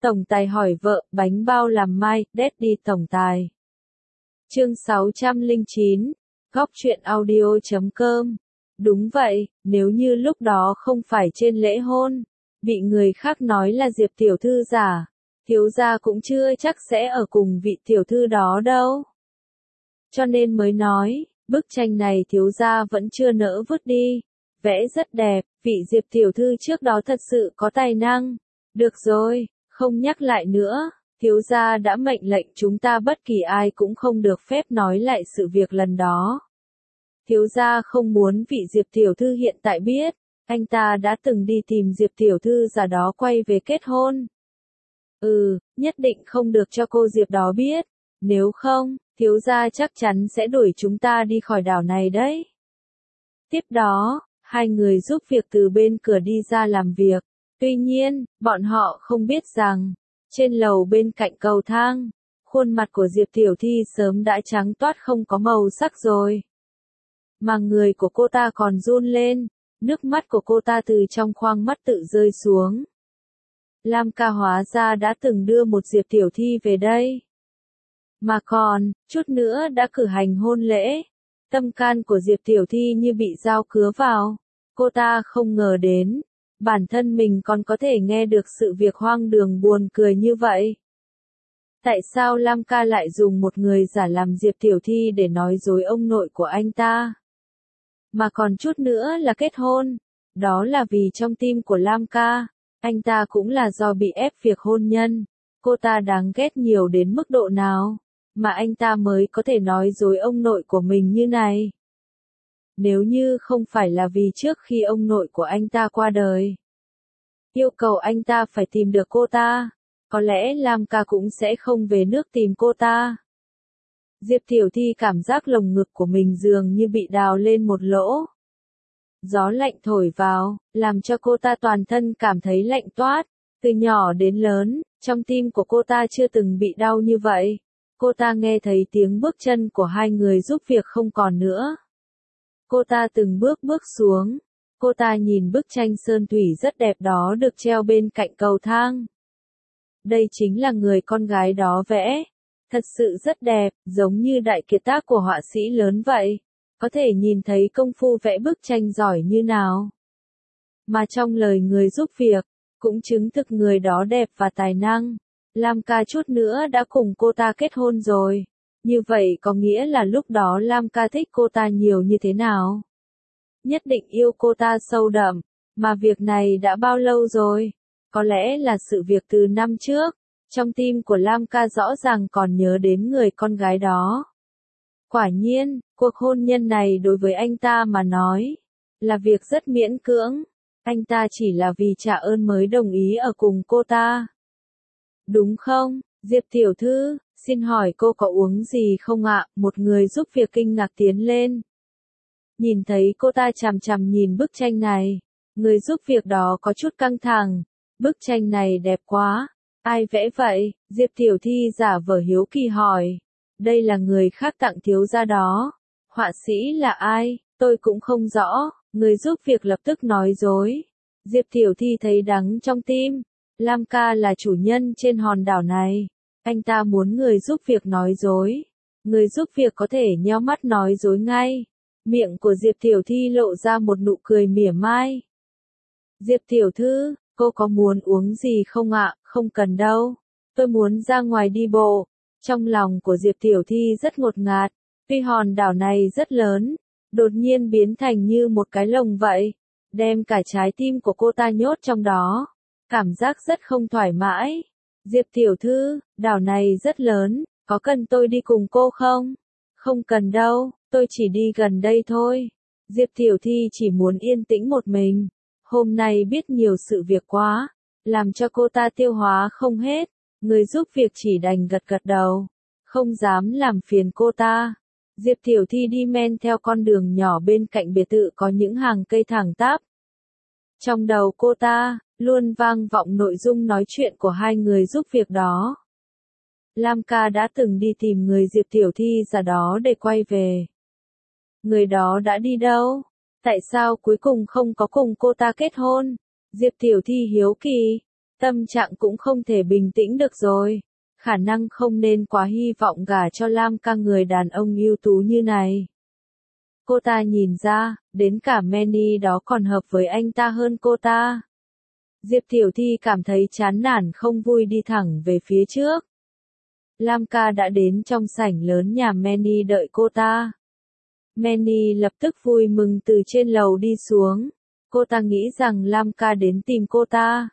Tổng tài hỏi vợ, bánh bao làm mai, Daddy tổng tài. Chương 609, góc truyện audio.com. Đúng vậy, nếu như lúc đó không phải trên lễ hôn, bị người khác nói là Diệp tiểu thư giả, thiếu gia cũng chưa chắc sẽ ở cùng vị tiểu thư đó đâu. Cho nên mới nói, bức tranh này thiếu gia vẫn chưa nỡ vứt đi, vẽ rất đẹp, vị Diệp tiểu thư trước đó thật sự có tài năng. Được rồi, không nhắc lại nữa, thiếu gia đã mệnh lệnh chúng ta bất kỳ ai cũng không được phép nói lại sự việc lần đó. Thiếu gia không muốn vị Diệp tiểu thư hiện tại biết, anh ta đã từng đi tìm Diệp tiểu thư giả đó quay về kết hôn. Nhất định không được cho cô Diệp đó biết, nếu không, thiếu gia chắc chắn sẽ đuổi chúng ta đi khỏi đảo này đấy. Tiếp đó, hai người giúp việc từ bên cửa đi ra làm việc. Tuy nhiên, bọn họ không biết rằng, trên lầu bên cạnh cầu thang, khuôn mặt của Diệp Tiểu Thi sớm đã trắng toát không có màu sắc rồi. Mà người của cô ta còn run lên, nước mắt của cô ta từ trong khoang mắt tự rơi xuống. Lam ca hóa ra đã từng đưa một Diệp Tiểu Thi về đây. Mà còn, chút nữa đã cử hành hôn lễ. Tâm can của Diệp Tiểu Thi như bị dao cứa vào. Cô ta không ngờ đến, bản thân mình còn có thể nghe được sự việc hoang đường buồn cười như vậy. Tại sao Lam ca lại dùng một người giả làm Diệp Tiểu Thi để nói dối ông nội của anh ta? Mà còn chút nữa là kết hôn. Đó là vì trong tim của Lam ca, anh ta cũng là do bị ép việc hôn nhân. Cô ta đáng ghét nhiều đến mức độ nào, mà anh ta mới có thể nói dối ông nội của mình như này. Nếu như không phải là vì trước khi ông nội của anh ta qua đời, yêu cầu anh ta phải tìm được cô ta, có lẽ Lam ca cũng sẽ không về nước tìm cô ta. Diệp Tiểu Thi cảm giác lồng ngực của mình dường như bị đào lên một lỗ. Gió lạnh thổi vào, làm cho cô ta toàn thân cảm thấy lạnh toát. Từ nhỏ đến lớn, trong tim của cô ta chưa từng bị đau như vậy. Cô ta nghe thấy tiếng bước chân của hai người giúp việc không còn nữa. Cô ta từng bước xuống. Cô ta nhìn bức tranh sơn thủy rất đẹp đó được treo bên cạnh cầu thang. Đây chính là người con gái đó vẽ. Thật sự rất đẹp, giống như đại kiệt tác của họa sĩ lớn vậy. Có thể nhìn thấy công phu vẽ bức tranh giỏi như nào. Mà trong lời người giúp việc, cũng chứng thực người đó đẹp và tài năng. Lam ca chút nữa đã cùng cô ta kết hôn rồi. Như vậy có nghĩa là lúc đó Lam ca thích cô ta nhiều như thế nào? Nhất định yêu cô ta sâu đậm. Mà việc này đã bao lâu rồi? Có lẽ là sự việc từ năm trước. Trong tim của Lam ca rõ ràng còn nhớ đến người con gái đó. Quả nhiên, cuộc hôn nhân này đối với anh ta mà nói, là việc rất miễn cưỡng. Anh ta chỉ là vì trả ơn mới đồng ý ở cùng cô ta. Đúng không, Diệp tiểu thư, xin hỏi cô có uống gì không ạ? Một người giúp việc kinh ngạc tiến lên. Nhìn thấy cô ta chằm chằm nhìn bức tranh này, người giúp việc đó có chút căng thẳng. Bức tranh này đẹp quá. Ai vẽ vậy? Diệp Tiểu Thi giả vờ hiếu kỳ hỏi. Đây là người khác tặng thiếu gia đó. Họa sĩ là ai? Tôi cũng không rõ. Người giúp việc lập tức nói dối. Diệp Tiểu Thi thấy đắng trong tim. Lam ca là chủ nhân trên hòn đảo này. Anh ta muốn người giúp việc nói dối. Người giúp việc có thể nheo mắt nói dối ngay. Miệng của Diệp Tiểu Thi lộ ra một nụ cười mỉa mai. Diệp tiểu thư, cô có muốn uống gì không ạ? Không cần đâu. Tôi muốn ra ngoài đi bộ. Trong lòng của Diệp Tiểu Thi rất ngột ngạt. Tuy hòn đảo này rất lớn, đột nhiên biến thành như một cái lồng vậy. Đem cả trái tim của cô ta nhốt trong đó. Cảm giác rất không thoải mái. Diệp tiểu thư, đảo này rất lớn, có cần tôi đi cùng cô không? Không cần đâu, tôi chỉ đi gần đây thôi. Diệp Tiểu Thi chỉ muốn yên tĩnh một mình. Hôm nay biết nhiều sự việc quá, làm cho cô ta tiêu hóa không hết. Người giúp việc chỉ đành gật gật đầu, không dám làm phiền cô ta. Diệp Tiểu Thi đi men theo con đường nhỏ bên cạnh biệt thự có những hàng cây thẳng tắp. Trong đầu cô ta, luôn vang vọng nội dung nói chuyện của hai người giúp việc đó. Lam ca đã từng đi tìm người Diệp Tiểu Thi giả đó để quay về. Người đó đã đi đâu? Tại sao cuối cùng không có cùng cô ta kết hôn? Diệp Tiểu Thi hiếu kỳ. tâm trạng cũng không thể bình tĩnh được rồi. Khả năng không nên quá hy vọng gả cho Lam ca người đàn ông ưu tú như này. Cô ta nhìn ra, đến cả Manny đó còn hợp với anh ta hơn cô ta. Diệp Tiểu Thi cảm thấy chán nản không vui đi thẳng về phía trước. Lam ca đã đến trong sảnh lớn nhà Manny đợi cô ta. Manny lập tức vui mừng từ trên lầu đi xuống. Cô ta nghĩ rằng Lam ca đến tìm cô ta.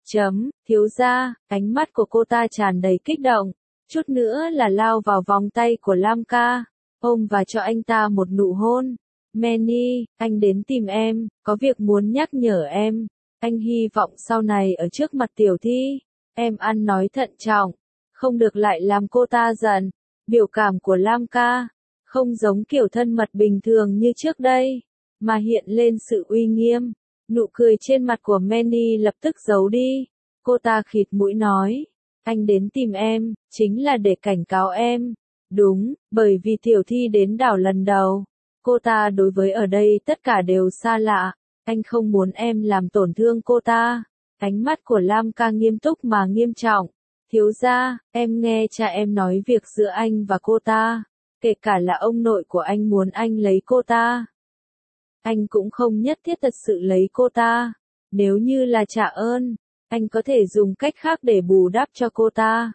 Thiếu gia, ánh mắt của cô ta tràn đầy kích động. Chút nữa là lao vào vòng tay của Lam ca, ôm và cho anh ta một nụ hôn. Manny, anh đến tìm em, có việc muốn nhắc nhở em. Anh hy vọng sau này ở trước mặt Tiểu Thi, em ăn nói thận trọng, không được lại làm cô ta giận. Biểu cảm của Lam ca không giống kiểu thân mật bình thường như trước đây, mà hiện lên sự uy nghiêm. Nụ cười trên mặt của Manny lập tức giấu đi. Cô ta khịt mũi nói, anh đến tìm em, chính là để cảnh cáo em. Đúng, bởi vì Tiểu Thi đến đảo lần đầu. Cô ta đối với ở đây tất cả đều xa lạ. Anh không muốn em làm tổn thương cô ta. Ánh mắt của Lam ca nghiêm túc mà nghiêm trọng. Thiếu gia, em nghe cha em nói việc giữa anh và cô ta. Kể cả là ông nội của anh muốn anh lấy cô ta. Anh cũng không nhất thiết thật sự lấy cô ta. Nếu như là trả ơn, anh có thể dùng cách khác để bù đắp cho cô ta.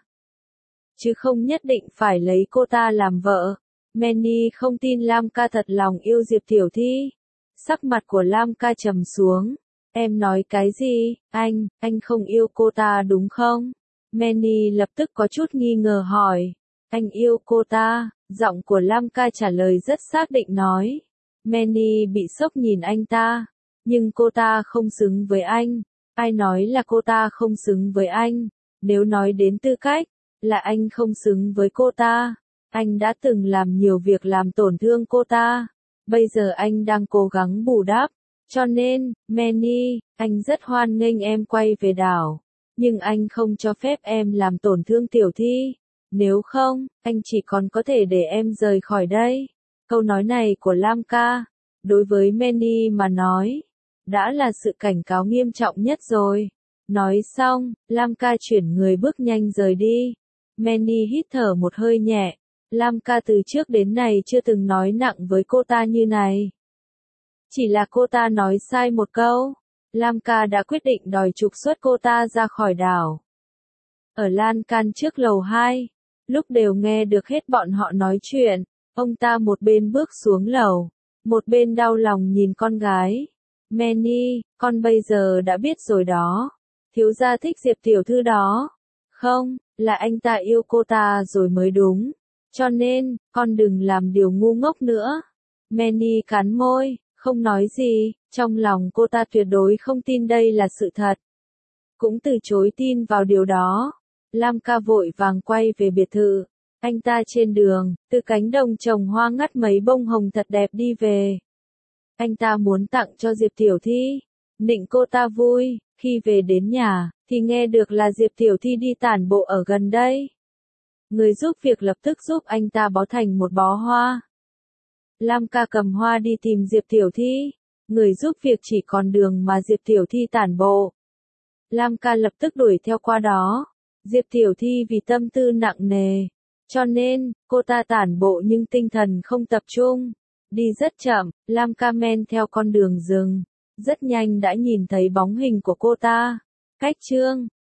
Chứ không nhất định phải lấy cô ta làm vợ. Manny không tin Lam ca thật lòng yêu Diệp Tiểu Thi. Sắc mặt của Lam ca trầm xuống. Em nói cái gì, anh không yêu cô ta đúng không? Manny lập tức có chút nghi ngờ hỏi. Anh yêu cô ta, giọng của Lam ca trả lời rất xác định nói. Manny bị sốc nhìn anh ta. Nhưng cô ta không xứng với anh. Ai nói là cô ta không xứng với anh? Nếu nói đến tư cách, là anh không xứng với cô ta. Anh đã từng làm nhiều việc làm tổn thương cô ta. Bây giờ anh đang cố gắng bù đắp. Cho nên, Manny, anh rất hoan nghênh em quay về đảo. Nhưng anh không cho phép em làm tổn thương Tiểu Thi. Nếu không, anh chỉ còn có thể để em rời khỏi đây. Câu nói này của Lam ca, đối với Manny mà nói, đã là sự cảnh cáo nghiêm trọng nhất rồi. Nói xong, Lam ca chuyển người bước nhanh rời đi. Manny hít thở một hơi nhẹ. Lam ca từ trước đến nay chưa từng nói nặng với cô ta như này. Chỉ là cô ta nói sai một câu. Lam ca đã quyết định đòi trục xuất cô ta ra khỏi đảo. Ở lan can trước lầu 2, lúc đều nghe được hết bọn họ nói chuyện, ông ta một bên bước xuống lầu, một bên đau lòng nhìn con gái. Manny, con bây giờ đã biết rồi đó. Thiếu gia thích Diệp tiểu thư đó. Không, là anh ta yêu cô ta rồi mới đúng. Cho nên, con đừng làm điều ngu ngốc nữa. Manny cắn môi, không nói gì, trong lòng cô ta tuyệt đối không tin đây là sự thật. Cũng từ chối tin vào điều đó. Lam ca vội vàng quay về biệt thự. Anh ta trên đường, từ cánh đồng trồng hoa ngắt mấy bông hồng thật đẹp đi về. Anh ta muốn tặng cho Diệp Tiểu Thi, nịnh cô ta vui. Khi về đến nhà, thì nghe được là Diệp Tiểu Thi đi tản bộ ở gần đây. Người giúp việc lập tức giúp anh ta bó thành một bó hoa. Lam ca cầm hoa đi tìm Diệp Tiểu Thi. Người giúp việc chỉ còn đường mà Diệp Tiểu Thi tản bộ. Lam ca lập tức đuổi theo qua đó. Diệp Tiểu Thi vì tâm tư nặng nề, cho nên, cô ta tản bộ nhưng tinh thần không tập trung. Đi rất chậm, Lam ca men theo con đường rừng. Rất nhanh đã nhìn thấy bóng hình của cô ta. Cách chương